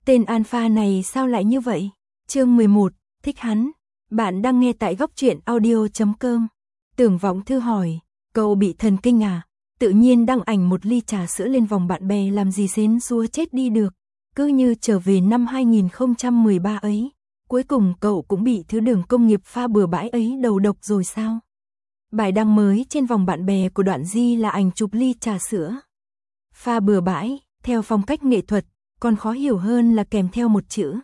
Tên alpha này sao lại như vậy? Chương 11, thích hắn. Bạn đang nghe tại góc truyện audio.com. Tưởng Vọng Thư hỏi, cậu bị thần kinh à? Tự nhiên đăng ảnh một ly trà sữa lên vòng bạn bè làm gì xến xúa chết đi được. Cứ như trở về năm 2013 ấy. Cuối cùng cậu cũng bị thứ đường công nghiệp pha bừa bãi ấy đầu độc rồi sao? Bài đăng mới trên vòng bạn bè của Đoạn Di là ảnh chụp ly trà sữa. Pha bừa bãi, theo phong cách nghệ thuật, còn khó hiểu hơn là kèm theo một chữ.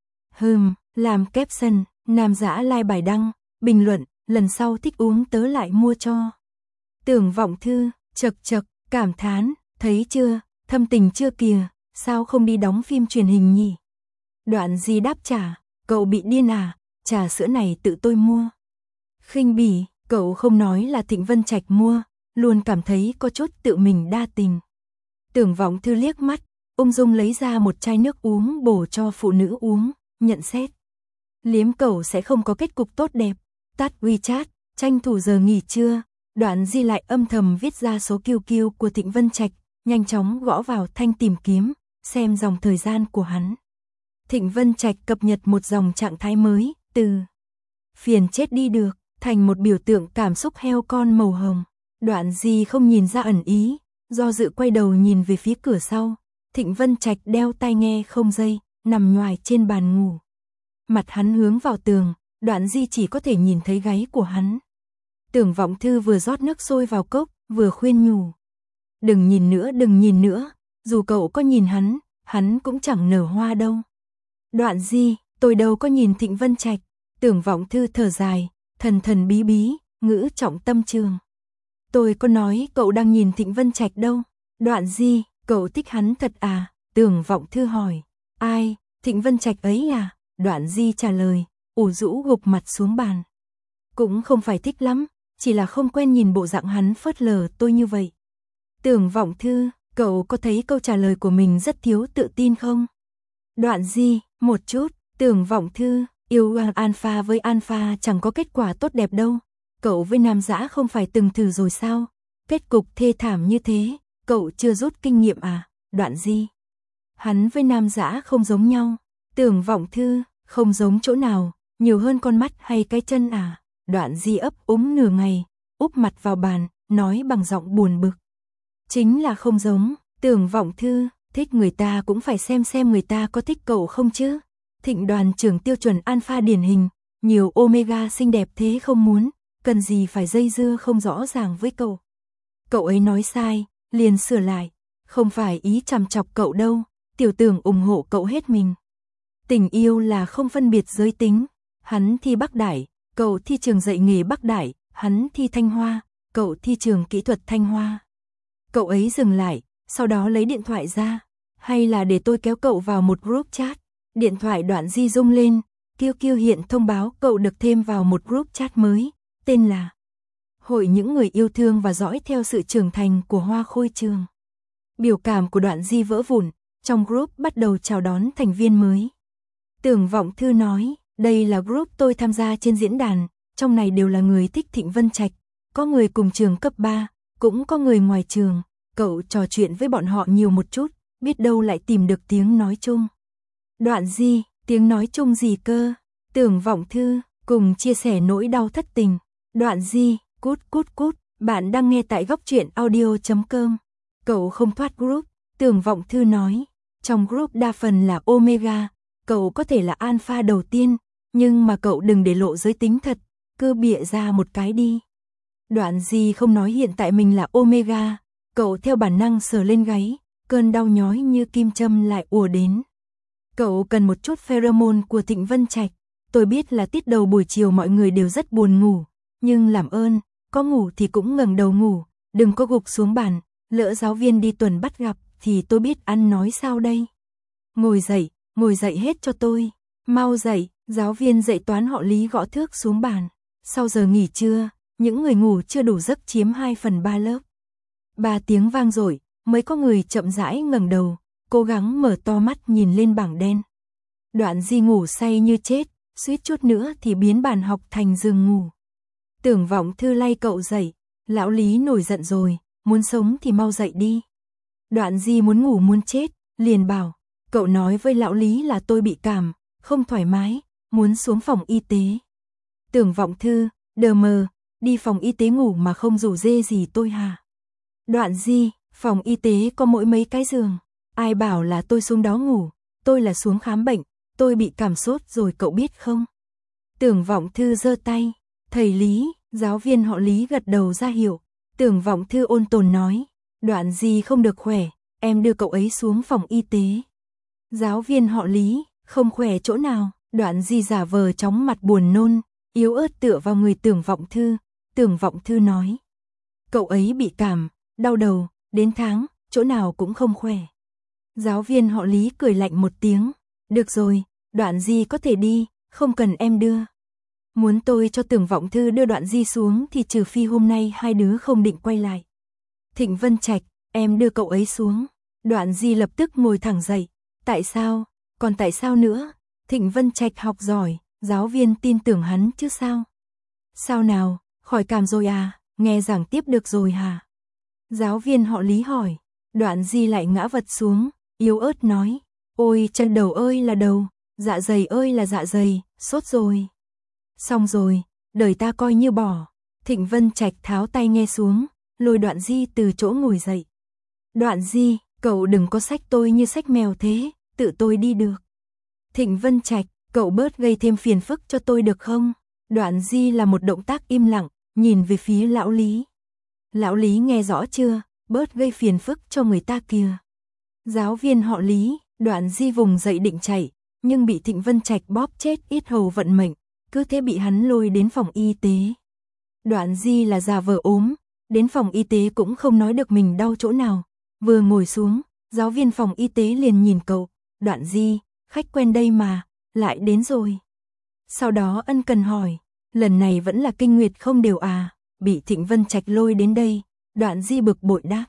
Làm caption, nam dã like bài đăng, bình luận, lần sau thích uống tớ lại mua cho. Tưởng Vọng Thư, chật, cảm thán, thấy chưa, thâm tình chưa kìa, sao không đi đóng phim truyền hình nhỉ? Đoạn Di đáp trả, cậu bị điên à, trà sữa này tự tôi mua. Khinh bỉ, cậu không nói là Thịnh Vân Trạch mua, luôn cảm thấy có chút tự mình đa tình. Tưởng Vọng Thư liếc mắt, ung dung lấy ra một chai nước uống bổ cho phụ nữ uống, nhận xét. Liếm cậu sẽ không có kết cục tốt đẹp, tắt WeChat, tranh thủ giờ nghỉ trưa, Đoạn Di lại âm thầm viết ra số QQ của Thịnh Vân Trạch, nhanh chóng gõ vào thanh tìm kiếm, xem dòng thời gian của hắn. Thịnh Vân Trạch cập nhật một dòng trạng thái mới, từ phiền chết đi được, thành một biểu tượng cảm xúc heo con màu hồng. Đoạn Di không nhìn ra ẩn ý, do dự quay đầu nhìn về phía cửa sau. Thịnh Vân Trạch đeo tai nghe không dây, nằm nhoài trên bàn ngủ. Mặt hắn hướng vào tường, Đoạn Di chỉ có thể nhìn thấy gáy của hắn. Tưởng Vọng Thư vừa rót nước sôi vào cốc, vừa khuyên nhủ. Đừng nhìn nữa, dù cậu có nhìn hắn cũng chẳng nở hoa đâu. Đoạn Di, tôi đâu có nhìn Thịnh Vân Trạch. Tưởng Vọng Thư thở dài, thần bí, ngữ trọng tâm trường. Tôi có nói cậu đang nhìn Thịnh Vân Trạch đâu. Đoạn Di, cậu thích hắn thật à? Tưởng Vọng Thư hỏi. Ai, Thịnh Vân Trạch ấy à? Đoạn Di trả lời, ủ rũ gục mặt xuống bàn. Cũng không phải thích lắm, chỉ là không quen nhìn bộ dạng hắn phớt lờ tôi như vậy. Tưởng Vọng Thư, cậu có thấy câu trả lời của mình rất thiếu tự tin không? Đoạn Di, một chút. Tưởng Vọng Thư, yêu alpha với alpha chẳng có kết quả tốt đẹp đâu. Cậu với nam dã không phải từng thử rồi sao? Kết cục thê thảm như thế, cậu chưa rút kinh nghiệm à? Đoạn Di, hắn với nam dã không giống nhau. Tưởng Vọng Thư, không giống chỗ nào, nhiều hơn con mắt hay cái chân à? Đoạn Di ấp úng nửa ngày, úp mặt vào bàn, nói bằng giọng buồn bực. Chính là không giống. Tưởng Vọng Thư, thích người ta cũng phải xem người ta có thích cậu không chứ. Thịnh Đoàn trưởng tiêu chuẩn alpha điển hình, nhiều omega xinh đẹp thế không muốn, cần gì phải dây dưa không rõ ràng với cậu. Cậu ấy nói sai, liền sửa lại, không phải ý chằm chọc cậu đâu, tiểu tưởng ủng hộ cậu hết mình. Tình yêu là không phân biệt giới tính, hắn thi Bắc Đại, cậu thi trường dạy nghề Bắc Đại, hắn thi Thanh Hoa, cậu thi trường kỹ thuật Thanh Hoa. Cậu ấy dừng lại, sau đó lấy điện thoại ra, hay là để tôi kéo cậu vào một group chat. Điện thoại Đoạn Di rung lên, QQ hiện thông báo cậu được thêm vào một group chat mới, tên là Hội những người yêu thương và dõi theo sự trưởng thành của Hoa Khôi Trường. Biểu cảm của Đoạn Di vỡ vụn, trong group bắt đầu chào đón thành viên mới. Tưởng Vọng Thư nói, đây là group tôi tham gia trên diễn đàn, trong này đều là người thích Thịnh Vân Trạch, có người cùng trường cấp 3, cũng có người ngoài trường, cậu trò chuyện với bọn họ nhiều một chút, biết đâu lại tìm được tiếng nói chung. Đoạn Di, tiếng nói chung gì cơ? Tưởng Vọng Thư, cùng chia sẻ nỗi đau thất tình. Đoạn Di, cút, bạn đang nghe tại góc truyện audio.com. Cậu không thoát group, Tưởng Vọng Thư nói. Trong group đa phần là omega, cậu có thể là alpha đầu tiên, nhưng mà cậu đừng để lộ giới tính thật, cứ bịa ra một cái đi. Đoạn Di không nói hiện tại mình là omega, cậu theo bản năng sờ lên gáy, cơn đau nhói như kim châm lại ùa đến. Cậu cần một chút pheromone của Thịnh Vân Trạch. Tôi biết là tiết đầu buổi chiều mọi người đều rất buồn ngủ, nhưng làm ơn, có ngủ thì cũng ngẩng đầu ngủ, đừng có gục xuống bàn, lỡ giáo viên đi tuần bắt gặp thì tôi biết ăn nói sao đây. Ngồi dậy hết cho tôi, mau dậy. Giáo viên dạy toán họ Lý gõ thước xuống bàn. Sau giờ nghỉ trưa, những người ngủ chưa đủ giấc chiếm 2/3 lớp. 3 tiếng vang dội, mới có người chậm rãi ngẩng đầu, cố gắng mở to mắt nhìn lên bảng đen. Đoạn Di ngủ say như chết, suýt chút nữa thì biến bàn học thành giường ngủ. Tưởng Vọng Thư lay cậu dậy, lão Lý nổi giận rồi, muốn sống thì mau dậy đi. Đoạn Di muốn ngủ muốn chết, liền bảo, Cậu nói với lão Lý là tôi bị cảm, không thoải mái, muốn xuống phòng y tế. Tưởng Vọng Thư, đờ mờ, đi phòng y tế ngủ mà không rủ rê gì tôi hả? Đoạn Di, phòng y tế có mỗi mấy cái giường, ai bảo là tôi xuống đó ngủ, tôi là xuống khám bệnh, tôi bị cảm sốt rồi cậu biết không? Tưởng Vọng Thư giơ tay, thầy Lý, giáo viên họ Lý gật đầu ra hiệu. Tưởng Vọng Thư ôn tồn nói, Đoạn Di không được khỏe, em đưa cậu ấy xuống phòng y tế. Giáo viên họ Lý, không khỏe chỗ nào? Đoạn Di giả vờ chóng mặt buồn nôn, yếu ớt tựa vào người Tưởng Vọng Thư. Tưởng Vọng Thư nói, cậu ấy bị cảm, đau đầu, đến tháng, chỗ nào cũng không khỏe. Giáo viên họ Lý cười lạnh một tiếng, được rồi, Đoạn Di có thể đi, không cần em đưa. Muốn tôi cho Tưởng Vọng Thư đưa Đoạn Di xuống thì trừ phi hôm nay hai đứa không định quay lại. Thịnh Vân Trạch, em đưa cậu ấy xuống. Đoạn Di lập tức ngồi thẳng dậy. Tại sao? Còn tại sao nữa? Thịnh Vân Trạch học giỏi, giáo viên tin tưởng hắn chứ sao? Sao nào, khỏi cảm rồi à, nghe giảng tiếp được rồi hả? Giáo viên họ Lý hỏi. Đoạn Di lại ngã vật xuống, yếu ớt nói, ôi chân đầu ơi là đầu, dạ dày ơi là dạ dày, sốt rồi. Xong rồi, đời ta coi như bỏ. Thịnh Vân Trạch tháo tay nghe xuống, lôi Đoạn Di từ chỗ ngồi dậy. Đoạn Di, cậu đừng có xách tôi như xách mèo thế, tự tôi đi được. Thịnh Vân Trạch, cậu bớt gây thêm phiền phức cho tôi được không? Đoạn Di là một động tác im lặng, nhìn về phía lão Lý. Lão Lý nghe rõ chưa, bớt gây phiền phức cho người ta kìa. Giáo viên họ Lý, Đoạn Di vùng dậy định chạy, nhưng bị Thịnh Vân Trạch bóp chết yết hầu vận mệnh, cứ thế bị hắn lôi đến phòng y tế. Đoạn Di là già vờ ốm, đến phòng y tế cũng không nói được mình đau chỗ nào. Vừa ngồi xuống, giáo viên phòng y tế liền nhìn cậu, Đoạn Di, khách quen đây mà, lại đến rồi. Sau đó ân cần hỏi, lần này vẫn là kinh nguyệt không đều à, bị Thịnh Vân Trạch lôi đến đây. Đoạn Di bực bội đáp,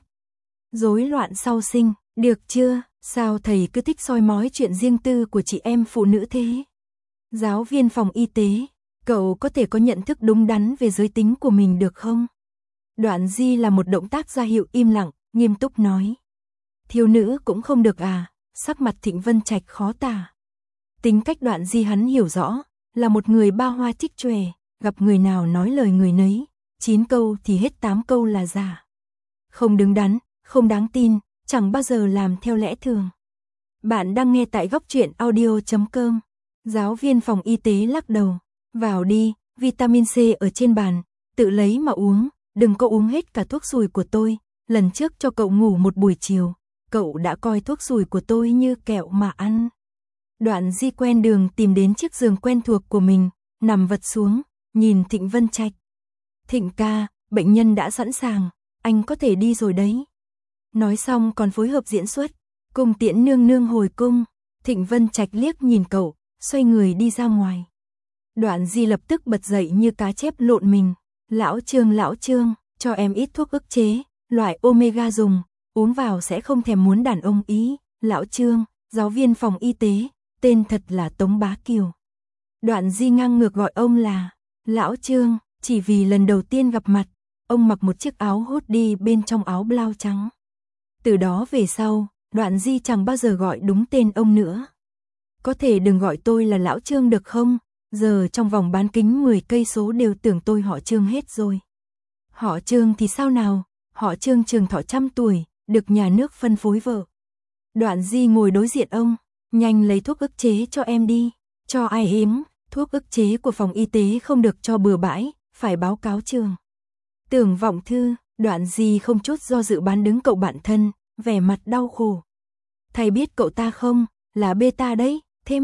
rối loạn sau sinh, được chưa, sao thầy cứ thích soi mói chuyện riêng tư của chị em phụ nữ thế? Giáo viên phòng y tế, cậu có thể có nhận thức đúng đắn về giới tính của mình được không? Đoạn Di là một động tác ra hiệu im lặng, nghiêm túc nói. Thiếu nữ cũng không được à, sắc mặt Thịnh Vân Trạch khó tả. Tính cách Đoạn Di hắn hiểu rõ, là một người ba hoa trích tròe, gặp người nào nói lời người nấy, 9 câu thì hết 8 câu là giả. Không đứng đắn, không đáng tin, chẳng bao giờ làm theo lẽ thường. Bạn đang nghe tại góc truyện audio.com. Giáo viên phòng y tế lắc đầu, vào đi, vitamin C ở trên bàn, tự lấy mà uống, đừng có uống hết cả thuốc sùi của tôi, lần trước cho cậu ngủ một buổi chiều, cậu đã coi thuốc sùi của tôi như kẹo mà ăn. Đoạn Di quen đường tìm đến chiếc giường quen thuộc của mình, nằm vật xuống, nhìn Thịnh Vân Trạch. Thịnh ca, bệnh nhân đã sẵn sàng, anh có thể đi rồi đấy. Nói xong còn phối hợp diễn xuất, cùng Tiễn nương nương hồi cung. Thịnh Vân Trạch liếc nhìn cậu, xoay người đi ra ngoài. Đoạn Di lập tức bật dậy như cá chép lộn mình. Lão Trương, cho em ít thuốc ức chế, loại omega dùng, uống vào sẽ không thèm muốn đàn ông ý. Lão Trương, giáo viên phòng y tế, tên thật là Tống Bá Kiều. Đoạn Di ngang ngược gọi ông là Lão Trương, chỉ vì lần đầu tiên gặp mặt, ông mặc một chiếc áo hoodie bên trong áo blau trắng. Từ đó về sau, Đoạn Di chẳng bao giờ gọi đúng tên ông nữa. Có thể đừng gọi tôi là Lão Trương được không? Giờ trong vòng bán kính 10 cây số đều tưởng tôi họ Trương hết rồi. Họ Trương thì sao nào? Họ Trương trường thọ 100 tuổi, được nhà nước phân phối vợ. Đoạn Di ngồi đối diện ông, nhanh lấy thuốc ức chế cho em đi. Cho ai hiếm, thuốc ức chế của phòng y tế không được cho bừa bãi, phải báo cáo trường. Tưởng Vọng Thư, Đoạn Di không chút do dự bán đứng cậu bạn thân, vẻ mặt đau khổ. Thầy biết cậu ta không, là beta đấy,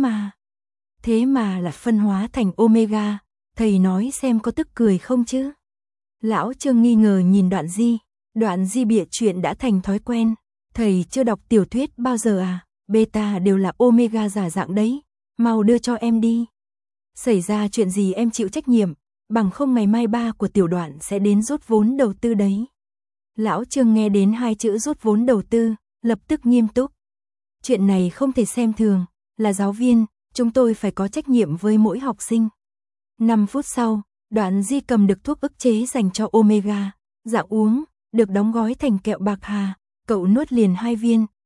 thế mà là phân hóa thành omega, thầy nói xem có tức cười không chứ. Lão Trương nghi ngờ nhìn Đoạn Di bịa chuyện đã thành thói quen, thầy chưa đọc tiểu thuyết bao giờ à, beta đều là omega giả dạng đấy, mau đưa cho em đi. Xảy ra chuyện gì em chịu trách nhiệm, bằng không ngày mai ba của tiểu Đoạn sẽ đến rút vốn đầu tư đấy. Lão Trương nghe đến hai chữ rút vốn đầu tư, lập tức nghiêm túc. Chuyện này không thể xem thường, là giáo viên, chúng tôi phải có trách nhiệm với mỗi học sinh. 5 phút sau, Đoạn Di cầm được thuốc ức chế dành cho omega, dạng uống, được đóng gói thành kẹo bạc hà, cậu nuốt liền 2 viên,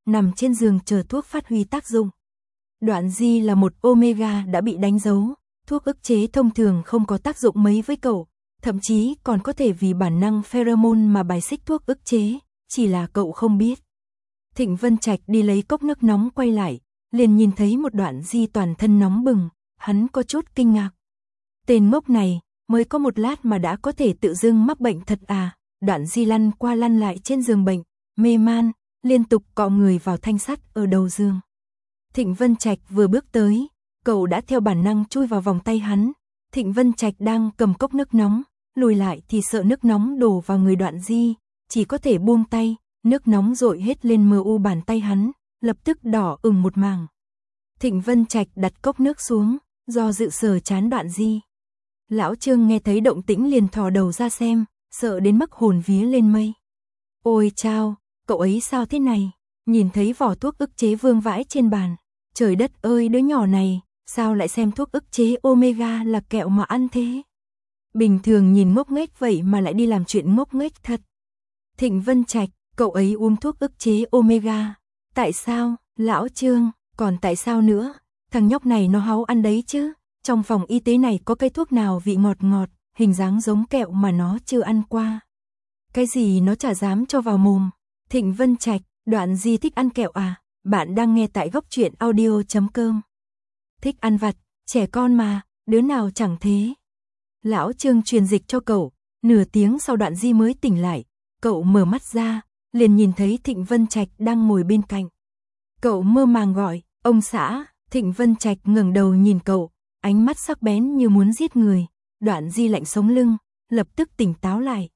nằm trên giường chờ thuốc phát huy tác dụng. Đoạn Di là một omega đã bị đánh dấu, thuốc ức chế thông thường không có tác dụng mấy với cậu, thậm chí còn có thể vì bản năng pheromone mà bài xích thuốc ức chế, chỉ là cậu không biết. Thịnh Vân Trạch đi lấy cốc nước nóng quay lại, liền nhìn thấy một Đoạn Di toàn thân nóng bừng, hắn có chút kinh ngạc. Tên ngốc này, mới có một lát mà đã có thể tự dưng mắc bệnh thật à? Đoạn Di lăn qua lăn lại trên giường bệnh, mê man, liên tục cọ người vào thanh sắt ở đầu giường. Thịnh Vân Trạch vừa bước tới, cậu đã theo bản năng chui vào vòng tay hắn. Thịnh Vân Trạch đang cầm cốc nước nóng, lùi lại thì sợ nước nóng đổ vào người Đoạn Di, chỉ có thể buông tay, nước nóng dội hết lên mờ u bàn tay hắn, lập tức đỏ ửng một mảng. Thịnh Vân Trạch đặt cốc nước xuống, do dự sờ trán Đoạn Di. Lão Trương nghe thấy động tĩnh liền thò đầu ra xem, sợ đến mức hồn vía lên mây. Ôi chao, cậu ấy sao thế này? Nhìn thấy vỏ thuốc ức chế vương vãi trên bàn. Trời đất ơi, đứa nhỏ này, sao lại xem thuốc ức chế omega là kẹo mà ăn thế? Bình thường nhìn ngốc nghếch vậy mà lại đi làm chuyện ngốc nghếch thật. Thịnh Vân Trạch, cậu ấy uống thuốc ức chế omega. Tại sao? Lão Trương, còn tại sao nữa? Thằng nhóc này nó háu ăn đấy chứ. Trong phòng y tế này có cái thuốc nào vị ngọt ngọt, hình dáng giống kẹo mà nó chưa ăn qua. Cái gì nó chả dám cho vào mồm. Thịnh Vân Trạch, Đoạn Di thích ăn kẹo à? Bạn đang nghe tại góc truyện audio.com. Thích ăn vặt, trẻ con mà, đứa nào chẳng thế. Lão Trương truyền dịch cho cậu, nửa tiếng sau Đoạn Di mới tỉnh lại. Cậu mở mắt ra, liền nhìn thấy Thịnh Vân Trạch đang ngồi bên cạnh. Cậu mơ màng gọi, ông xã. Thịnh Vân Trạch ngẩng đầu nhìn cậu, ánh mắt sắc bén như muốn giết người. Đoạn Di lạnh sống lưng, lập tức tỉnh táo lại.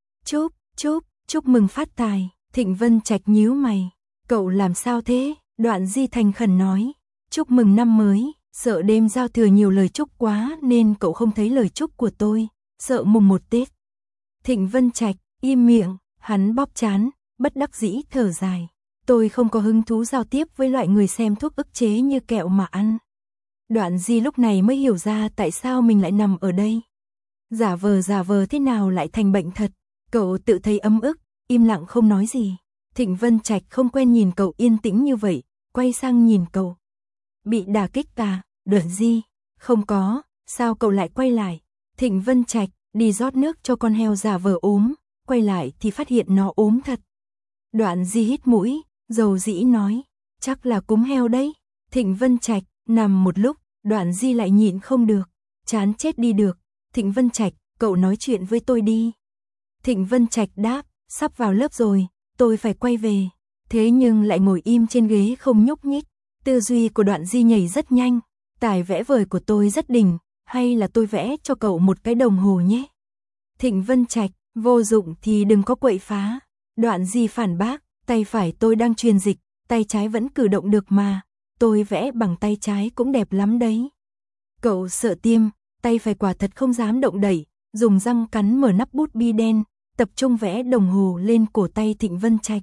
Chúc mừng phát tài. Thịnh Vân Trạch nhíu mày. Cậu làm sao thế? Đoạn Di thành khẩn nói. Chúc mừng năm mới, sợ đêm giao thừa nhiều lời chúc quá nên cậu không thấy lời chúc của tôi, sợ mùng 1 Tết. Thịnh Vân Trạch, im miệng, hắn bóp trán, bất đắc dĩ thở dài. Tôi không có hứng thú giao tiếp với loại người xem thuốc ức chế như kẹo mà ăn. Đoạn Di lúc này mới hiểu ra tại sao mình lại nằm ở đây. Giả vờ thế nào lại thành bệnh thật. Cậu tự thấy ấm ức, im lặng không nói gì. Thịnh Vân Trạch không quen nhìn cậu yên tĩnh như vậy, quay sang nhìn cậu. Bị đả kích à? Đoạn Di, không có, sao cậu lại quay lại? Thịnh Vân Trạch, đi rót nước cho con heo giả vờ ốm, quay lại thì phát hiện nó ốm thật. Đoạn Di hít mũi, dầu dĩ nói, chắc là cúm heo đấy. Thịnh Vân Trạch, nằm một lúc, Đoạn Di lại nhịn không được, chán chết đi được. Thịnh Vân Trạch, cậu nói chuyện với tôi đi. Thịnh Vân Trạch đáp, sắp vào lớp rồi, tôi phải quay về. Thế nhưng lại ngồi im trên ghế không nhúc nhích. Tư duy của Đoạn Di nhảy rất nhanh. Tài vẽ vời của tôi rất đỉnh, hay là tôi vẽ cho cậu một cái đồng hồ nhé? Thịnh Vân Trạch, vô dụng thì đừng có quậy phá. Đoạn Di phản bác, tay phải tôi đang truyền dịch, tay trái vẫn cử động được mà. Tôi vẽ bằng tay trái cũng đẹp lắm đấy. Cậu sợ tiêm, tay phải quả thật không dám động đẩy, dùng răng cắn mở nắp bút bi đen, tập trung vẽ đồng hồ lên cổ tay Thịnh Vân Trạch.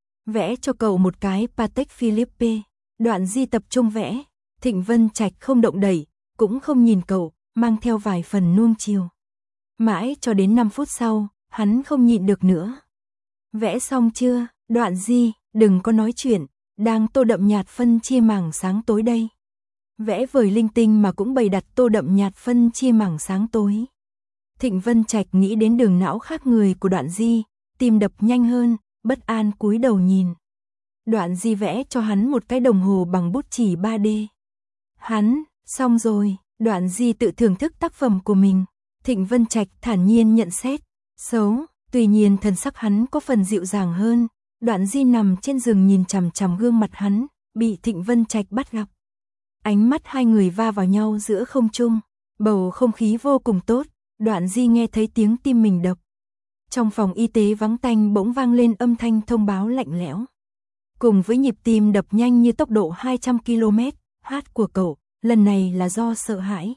Vẽ cho cậu một cái Patek Philippe. Đoạn Di tập trung vẽ, Thịnh Vân Trạch không động đẩy, cũng không nhìn cậu, mang theo vài phần nuông chiều. Mãi cho đến 5 phút sau, hắn không nhịn được nữa. Vẽ xong chưa? Đoạn Di, đừng có nói chuyện, đang tô đậm nhạt phân chia mảng sáng tối đây. Vẽ vời linh tinh mà cũng bày đặt tô đậm nhạt phân chia mảng sáng tối. Thịnh Vân Trạch nghĩ đến đường não khác người của Đoạn Di, tim đập nhanh hơn, bất an cúi đầu nhìn. Đoạn Di vẽ cho hắn một cái đồng hồ bằng bút chì 3D. Hắn, xong rồi, Đoạn Di tự thưởng thức tác phẩm của mình. Thịnh Vân Trạch thản nhiên nhận xét, xấu, tuy nhiên thần sắc hắn có phần dịu dàng hơn. Đoạn Di nằm trên giường nhìn chằm chằm gương mặt hắn, bị Thịnh Vân Trạch bắt gặp. Ánh mắt hai người va vào nhau giữa không trung, bầu không khí vô cùng tốt. Đoạn Di nghe thấy tiếng tim mình đập. Trong phòng y tế vắng tanh bỗng vang lên âm thanh thông báo lạnh lẽo. Cùng với nhịp tim đập nhanh như tốc độ 200 km/h của cậu, lần này là do sợ hãi.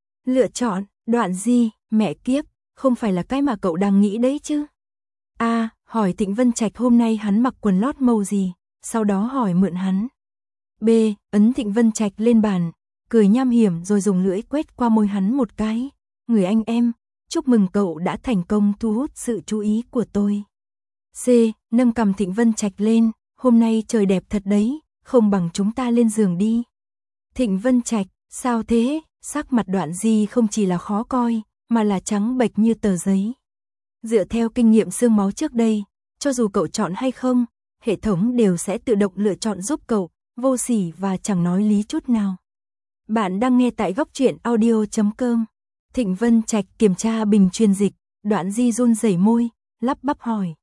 Lựa chọn, Đoạn Di, mẹ kiếp, không phải là cái mà cậu đang nghĩ đấy chứ? A, hỏi Thịnh Vân Trạch hôm nay hắn mặc quần lót màu gì, sau đó hỏi mượn hắn. B, ấn Thịnh Vân Trạch lên bàn, cười nham hiểm rồi dùng lưỡi quét qua môi hắn một cái. Người anh em, chúc mừng cậu đã thành công thu hút sự chú ý của tôi. C, nâng cằm Thịnh Vân Trạch lên, hôm nay trời đẹp thật đấy, không bằng chúng ta lên giường đi. Thịnh Vân Trạch, sao thế? Sắc mặt Đoạn Di không chỉ là khó coi, mà là trắng bệch như tờ giấy. Dựa theo kinh nghiệm xương máu trước đây, cho dù cậu chọn hay không, hệ thống đều sẽ tự động lựa chọn giúp cậu, vô sỉ và chẳng nói lý chút nào. Bạn đang nghe tại góc truyện audio.com. Thịnh Vân Trạch kiểm tra bình truyền dịch, Đoạn Di run rẩy môi, lắp bắp hỏi.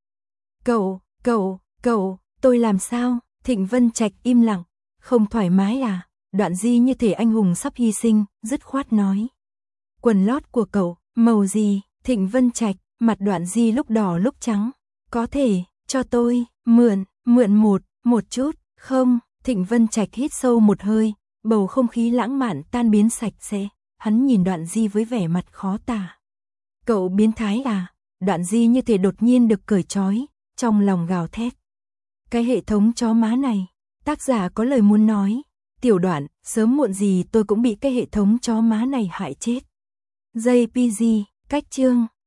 Cậu, tôi làm sao? Thịnh Vân Trạch im lặng, không thoải mái à? Đoạn Di như thể anh hùng sắp hy sinh, dứt khoát nói. Quần lót của cậu, màu gì? Thịnh Vân Trạch, mặt Đoạn Di lúc đỏ lúc trắng. Có thể, cho tôi, mượn một chút, không? Thịnh Vân Trạch hít sâu một hơi, bầu không khí lãng mạn tan biến sạch sẽ. Hắn nhìn Đoạn Di với vẻ mặt khó tả. Cậu biến thái à? Đoạn Di như thể đột nhiên được cởi trói, trong lòng gào thét. Cái hệ thống chó má này, tác giả có lời muốn nói. Tiểu Đoạn, sớm muộn gì tôi cũng bị cái hệ thống chó má này hại chết. JPG, cách chương.